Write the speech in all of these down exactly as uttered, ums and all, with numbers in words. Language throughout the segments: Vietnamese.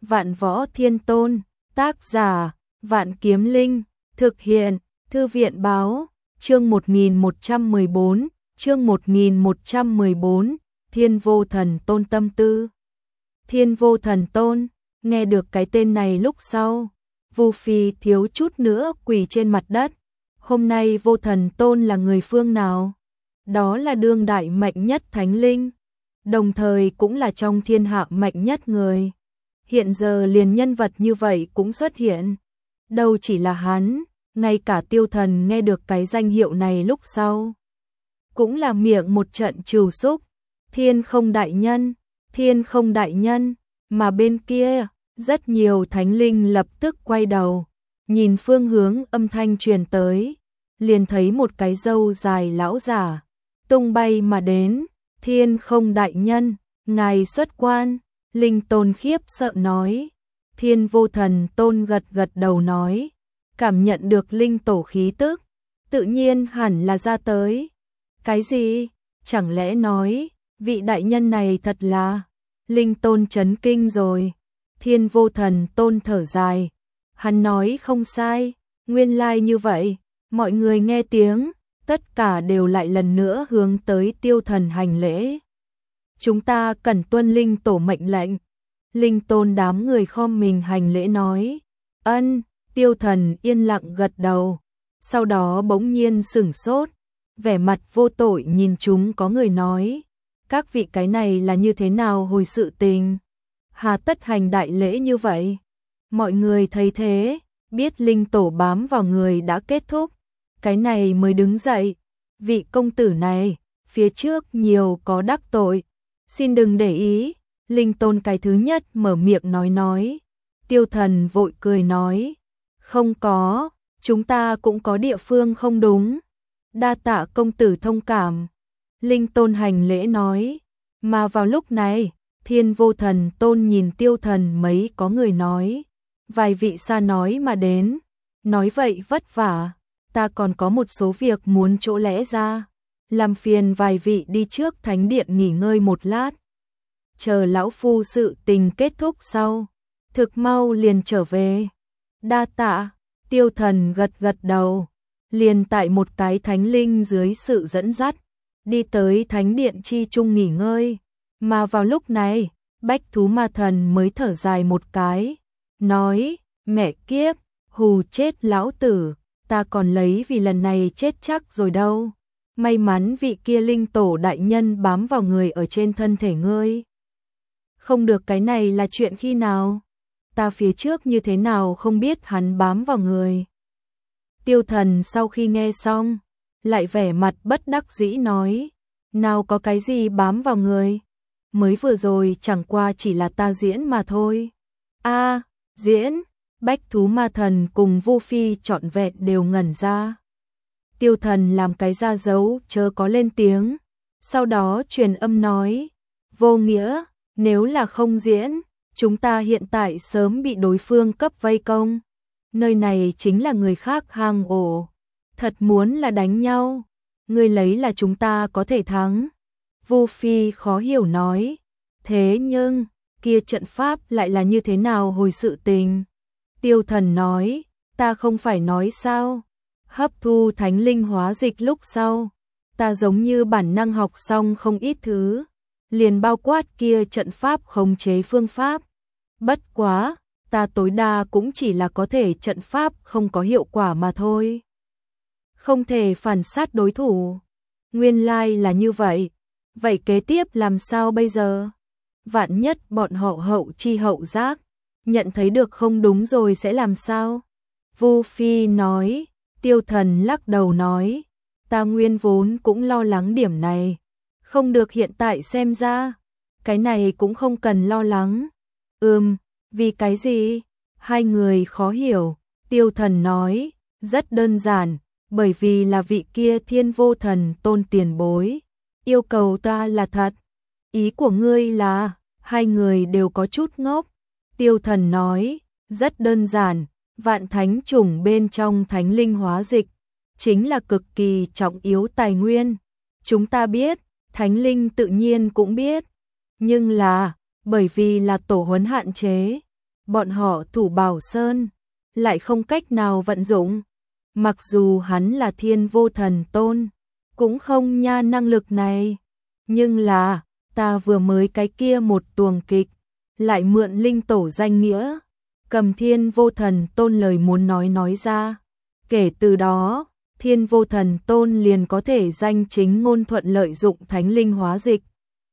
Vạn Võ Thiên Tôn, tác giả, Vạn Kiếm Linh, thực hiện, Thư viện báo, chương một nghìn một trăm mười bốn, chương một nghìn một trăm mười bốn, Thiên Vô Thần Tôn tâm tư. Thiên Vô Thần Tôn, nghe được cái tên này lúc sau, Vu Phi thiếu chút nữa quỳ trên mặt đất. Hôm nay Vô Thần Tôn là người phương nào? Đó là đương đại mạnh nhất thánh linh, đồng thời cũng là trong thiên hạ mạnh nhất người. Hiện giờ liền nhân vật như vậy cũng xuất hiện. Đâu chỉ là hắn, ngay cả Tiêu Thần nghe được cái danh hiệu này lúc sau, cũng là miệng một trận trừu xúc. Thiên Không đại nhân, Thiên Không đại nhân, mà bên kia, rất nhiều thánh linh lập tức quay đầu, nhìn phương hướng âm thanh truyền tới, liền thấy một cái râu dài lão giả tung bay mà đến. Thiên Không đại nhân, ngài xuất quan. Linh Tôn khiếp sợ nói. Thiên Vô Thần Tôn gật gật đầu nói, cảm nhận được linh tổ khí tức, tự nhiên hẳn là ra tới. Cái gì? Chẳng lẽ nói, vị đại nhân này thật là... Linh Tôn chấn kinh rồi. Thiên Vô Thần Tôn thở dài, hắn nói không sai, nguyên lai như vậy. Mọi người nghe tiếng, tất cả đều lại lần nữa hướng tới Tiêu Thần hành lễ. Chúng ta cần tuân linh tổ mệnh lệnh. Linh Tôn đám người khom mình hành lễ nói. Ân. Tiêu Thần yên lặng gật đầu, sau đó bỗng nhiên sửng sốt, vẻ mặt vô tội nhìn chúng có người nói, các vị cái này là như thế nào hồi sự tình, hà tất hành đại lễ như vậy. Mọi người thấy thế, biết linh tổ bám vào người đã kết thúc, cái này mới đứng dậy. Vị công tử này, phía trước nhiều có đắc tội, xin đừng để ý. Linh Tôn cái thứ nhất mở miệng nói nói. Tiêu Thần vội cười nói, không có, chúng ta cũng có địa phương không đúng. Đa tạ công tử thông cảm. Linh Tôn hành lễ nói. Mà vào lúc này, Thiên Vô Thần Tôn nhìn Tiêu Thần mấy có người nói, vài vị xa nói mà đến, nói vậy vất vả, ta còn có một số việc muốn chỗ lẽ ra, làm phiền vài vị đi trước thánh điện nghỉ ngơi một lát, chờ lão phu sự tình kết thúc sau, thực mau liền trở về. Đa tạ. Tiêu Thần gật gật đầu, liền tại một cái thánh linh dưới sự dẫn dắt, đi tới thánh điện chi trung nghỉ ngơi. Mà vào lúc này, Bách Thú Ma Thần mới thở dài một cái, nói, mẹ kiếp, hù chết lão tử, ta còn lấy vì lần này chết chắc rồi đâu. May mắn vị kia linh tổ đại nhân bám vào người ở trên thân thể ngươi. Không được, cái này là chuyện khi nào? Ta phía trước như thế nào không biết hắn bám vào người. Tiêu Thần sau khi nghe xong, lại vẻ mặt bất đắc dĩ nói, nào có cái gì bám vào người, mới vừa rồi chẳng qua chỉ là ta diễn mà thôi. A, diễn? Bách Thú Ma Thần cùng Vu Phi trọn vẹn đều ngẩn ra. Tiêu Thần làm cái ra dấu chớ có lên tiếng, sau đó truyền âm nói, vô nghĩa, nếu là không diễn, chúng ta hiện tại sớm bị đối phương cấp vây công. Nơi này chính là người khác hang ổ. Thật muốn là đánh nhau, người lấy là chúng ta có thể thắng. Vu Phi khó hiểu nói. Thế nhưng, kia trận pháp lại là như thế nào hồi sự tình? Tiêu Thần nói, ta không phải nói sao? Hấp thu thánh linh hóa dịch lúc sau, ta giống như bản năng học xong không ít thứ, liền bao quát kia trận pháp khống chế phương pháp. Bất quá, ta tối đa cũng chỉ là có thể trận pháp không có hiệu quả mà thôi. Không thể phản sát đối thủ. Nguyên lai là như vậy. Vậy kế tiếp làm sao bây giờ? Vạn nhất bọn họ hậu chi hậu giác, nhận thấy được không đúng rồi sẽ làm sao? Vu Phi nói. Tiêu Thần lắc đầu nói, ta nguyên vốn cũng lo lắng điểm này. Không được, hiện tại xem ra, cái này cũng không cần lo lắng. Ừm, vì cái gì? Hai người khó hiểu. Tiêu Thần nói, rất đơn giản, bởi vì là vị kia Thiên Vô Thần Tôn tiền bối. Yêu cầu ta là thật. Ý của ngươi là, hai người đều có chút ngốc. Tiêu Thần nói, rất đơn giản, vạn thánh chủng bên trong thánh linh hóa dịch, chính là cực kỳ trọng yếu tài nguyên. Chúng ta biết, thánh linh tự nhiên cũng biết, nhưng là, bởi vì là tổ huấn hạn chế, bọn họ Thủ Bảo Sơn lại không cách nào vận dụng. Mặc dù hắn là Thiên Vô Thần Tôn, cũng không nha năng lực này, nhưng là ta vừa mới cái kia một tuồng kịch, lại mượn linh tổ danh nghĩa, cầm Thiên Vô Thần Tôn lời muốn nói nói ra. Kể từ đó, Thiên Vô Thần Tôn liền có thể danh chính ngôn thuận lợi dụng thánh linh hóa dịch.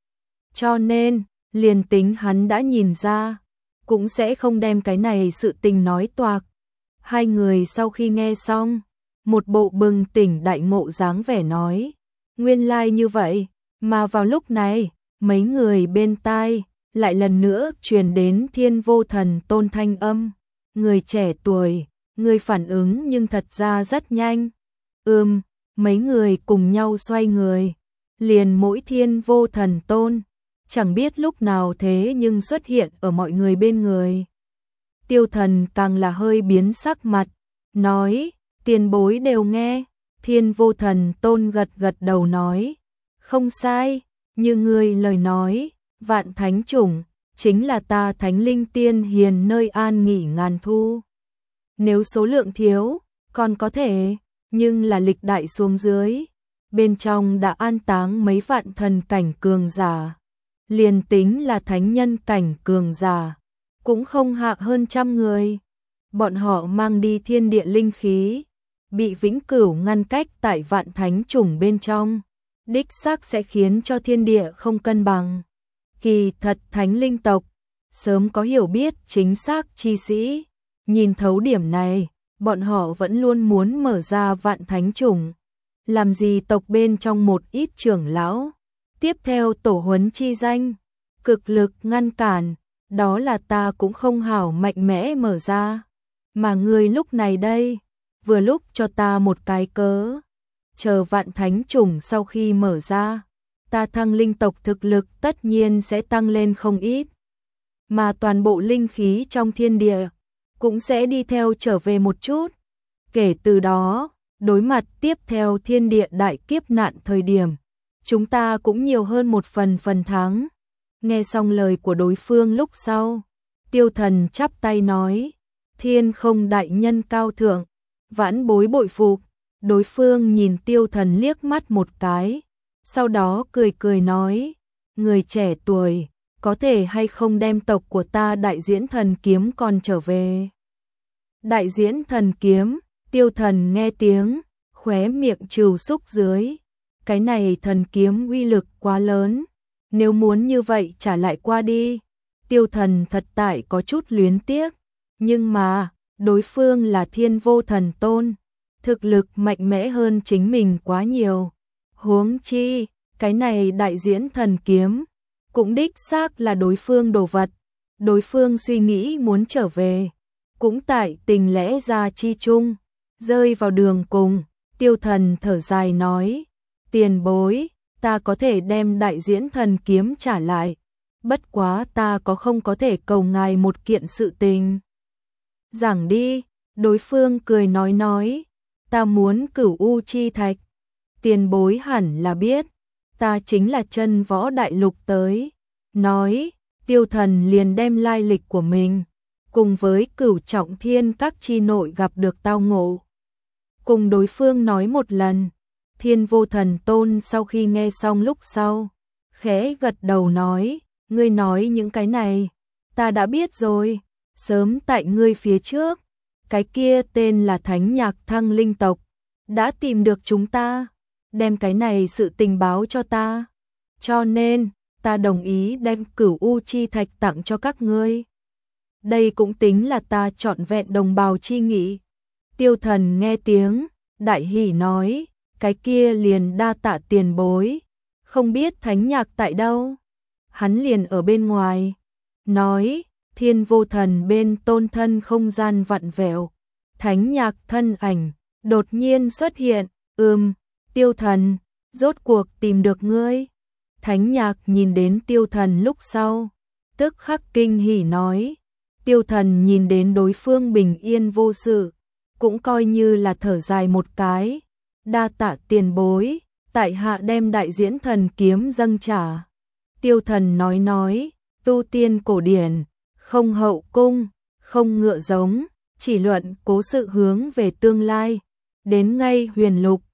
Cho nên, liền tính hắn đã nhìn ra, cũng sẽ không đem cái này sự tình nói toạc. Hai người sau khi nghe xong, một bộ bừng tỉnh đại ngộ dáng vẻ nói, nguyên lai like như vậy, mà vào lúc này, mấy người bên tai lại lần nữa truyền đến Thiên Vô Thần Tôn thanh âm. Người trẻ tuổi, người phản ứng nhưng thật ra rất nhanh. Ừm, mấy người cùng nhau xoay người, liền mỗi Thiên Vô Thần Tôn, chẳng biết lúc nào thế nhưng xuất hiện ở mọi người bên người. Tiêu Thần càng là hơi biến sắc mặt, nói, tiền bối đều nghe. Thiên Vô Thần Tôn gật gật đầu nói, không sai, như ngươi lời nói, vạn thánh chủng, chính là ta thánh linh tiên hiền nơi an nghỉ ngàn thu. Nếu số lượng thiếu, còn có thể, nhưng là lịch đại xuống dưới, bên trong đã an táng mấy vạn thần cảnh cường giả. Liền tính là thánh nhân cảnh cường giả, cũng không hạ hơn trăm người. Bọn họ mang đi thiên địa linh khí, bị vĩnh cửu ngăn cách tại vạn thánh chủng bên trong, đích xác sẽ khiến cho thiên địa không cân bằng. Kỳ thật thánh linh tộc, sớm có hiểu biết chính xác chi sĩ, nhìn thấu điểm này, bọn họ vẫn luôn muốn mở ra vạn thánh chủng. Làm gì tộc bên trong một ít trưởng lão, tiếp theo tổ huấn chi danh, cực lực ngăn cản, đó là ta cũng không hảo mạnh mẽ mở ra. Mà người lúc này đây, vừa lúc cho ta một cái cớ, chờ vạn thánh chủng sau khi mở ra, ta thăng linh tộc thực lực tất nhiên sẽ tăng lên không ít. Mà toàn bộ linh khí trong thiên địa, cũng sẽ đi theo trở về một chút. Kể từ đó, đối mặt tiếp theo thiên địa đại kiếp nạn thời điểm, chúng ta cũng nhiều hơn một phần phần thắng. Nghe xong lời của đối phương lúc sau, Tiêu Thần chắp tay nói, thiên không đại nhân cao thượng, vãn bối bội phục. Đối phương nhìn Tiêu Thần liếc mắt một cái, sau đó cười cười nói, người trẻ tuổi, có thể hay không đem tộc của ta đại diễn thần kiếm còn trở về. Đại diễn thần kiếm, Tiêu Thần nghe tiếng, khóe miệng trừ xúc dưới. Cái này thần kiếm uy lực quá lớn, nếu muốn như vậy trả lại qua đi. Tiêu Thần thật tại có chút luyến tiếc, nhưng mà, đối phương là Thiên Vô Thần Tôn, thực lực mạnh mẽ hơn chính mình quá nhiều. Huống chi, cái này đại diễn thần kiếm, cũng đích xác là đối phương đồ vật. Đối phương suy nghĩ muốn trở về, cũng tại tình lẽ ra chi chung, rơi vào đường cùng. Tiêu Thần thở dài nói, tiền bối, ta có thể đem đại diễn thần kiếm trả lại, bất quá ta có không có thể cầu ngài một kiện sự tình. Giảng đi, đối phương cười nói nói, ta muốn Cửu U chi thạch. Tiền bối hẳn là biết, ta chính là chân võ đại lục tới. Nói, Tiêu Thần liền đem lai lịch của mình, cùng với Cửu Trọng Thiên các chi nội gặp được tao ngộ, cùng đối phương nói một lần. Thiên Vô Thần Tôn sau khi nghe xong lúc sau, khẽ gật đầu nói, ngươi nói những cái này, ta đã biết rồi, sớm tại ngươi phía trước, cái kia tên là Thánh Nhạc Thăng Linh tộc, đã tìm được chúng ta, đem cái này sự tình báo cho ta, cho nên, ta đồng ý đem Cửu U chi thạch tặng cho các ngươi. Đây cũng tính là ta trọn vẹn đồng bào chi nghị. Tiêu Thần nghe tiếng, đại hỉ nói, cái kia liền đa tạ tiền bối, không biết Thánh Nhạc tại đâu. Hắn liền ở bên ngoài, nói, Thiên Vô Thần bên tôn thân không gian vặn vẹo, Thánh Nhạc thân ảnh, đột nhiên xuất hiện, ừm, Tiêu Thần, rốt cuộc tìm được ngươi. Thánh Nhạc nhìn đến Tiêu Thần lúc sau, tức khắc kinh hỉ nói, Tiêu Thần nhìn đến đối phương bình yên vô sự, cũng coi như là thở dài một cái, đa tạ tiền bối, tại hạ đem đại diễn thần kiếm dâng trả. Tiêu Thần nói nói, tu tiên cổ điển, không hậu cung, không ngựa giống, chỉ luận cố sự hướng về tương lai. Đến ngay huyền lục,